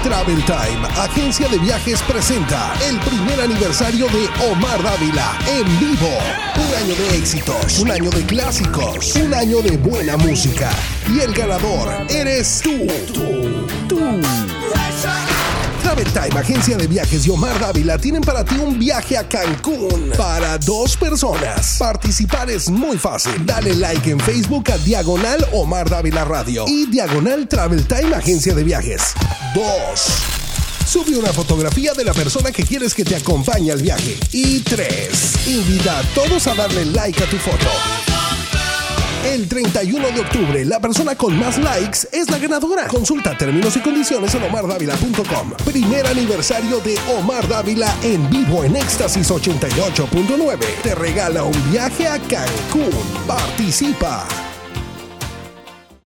Travel Time, agencia de viajes, presenta el primer aniversario de Omar Dávila en vivo. Un año de éxitos, un año de clásicos, un año de buena música. Y el ganador eres tú. Travel Time, agencia de viajes y Omar Dávila tienen para ti un viaje a Cancún para 2 personas. Participar es muy fácil. Dale like en Facebook a Diagonal Omar Dávila Radio y Diagonal Travel Time, agencia de viajes. 2. Sube una fotografía de la persona que quieres que te acompañe al viaje. Y 3. Invita a todos a darle like a tu foto. El 31 de octubre, la persona con más likes es la ganadora. Consulta términos y condiciones en omardavila.com. Primer aniversario de Omar Dávila en vivo en Éxtasis 88.9. Te regala un viaje a Cancún. Participa.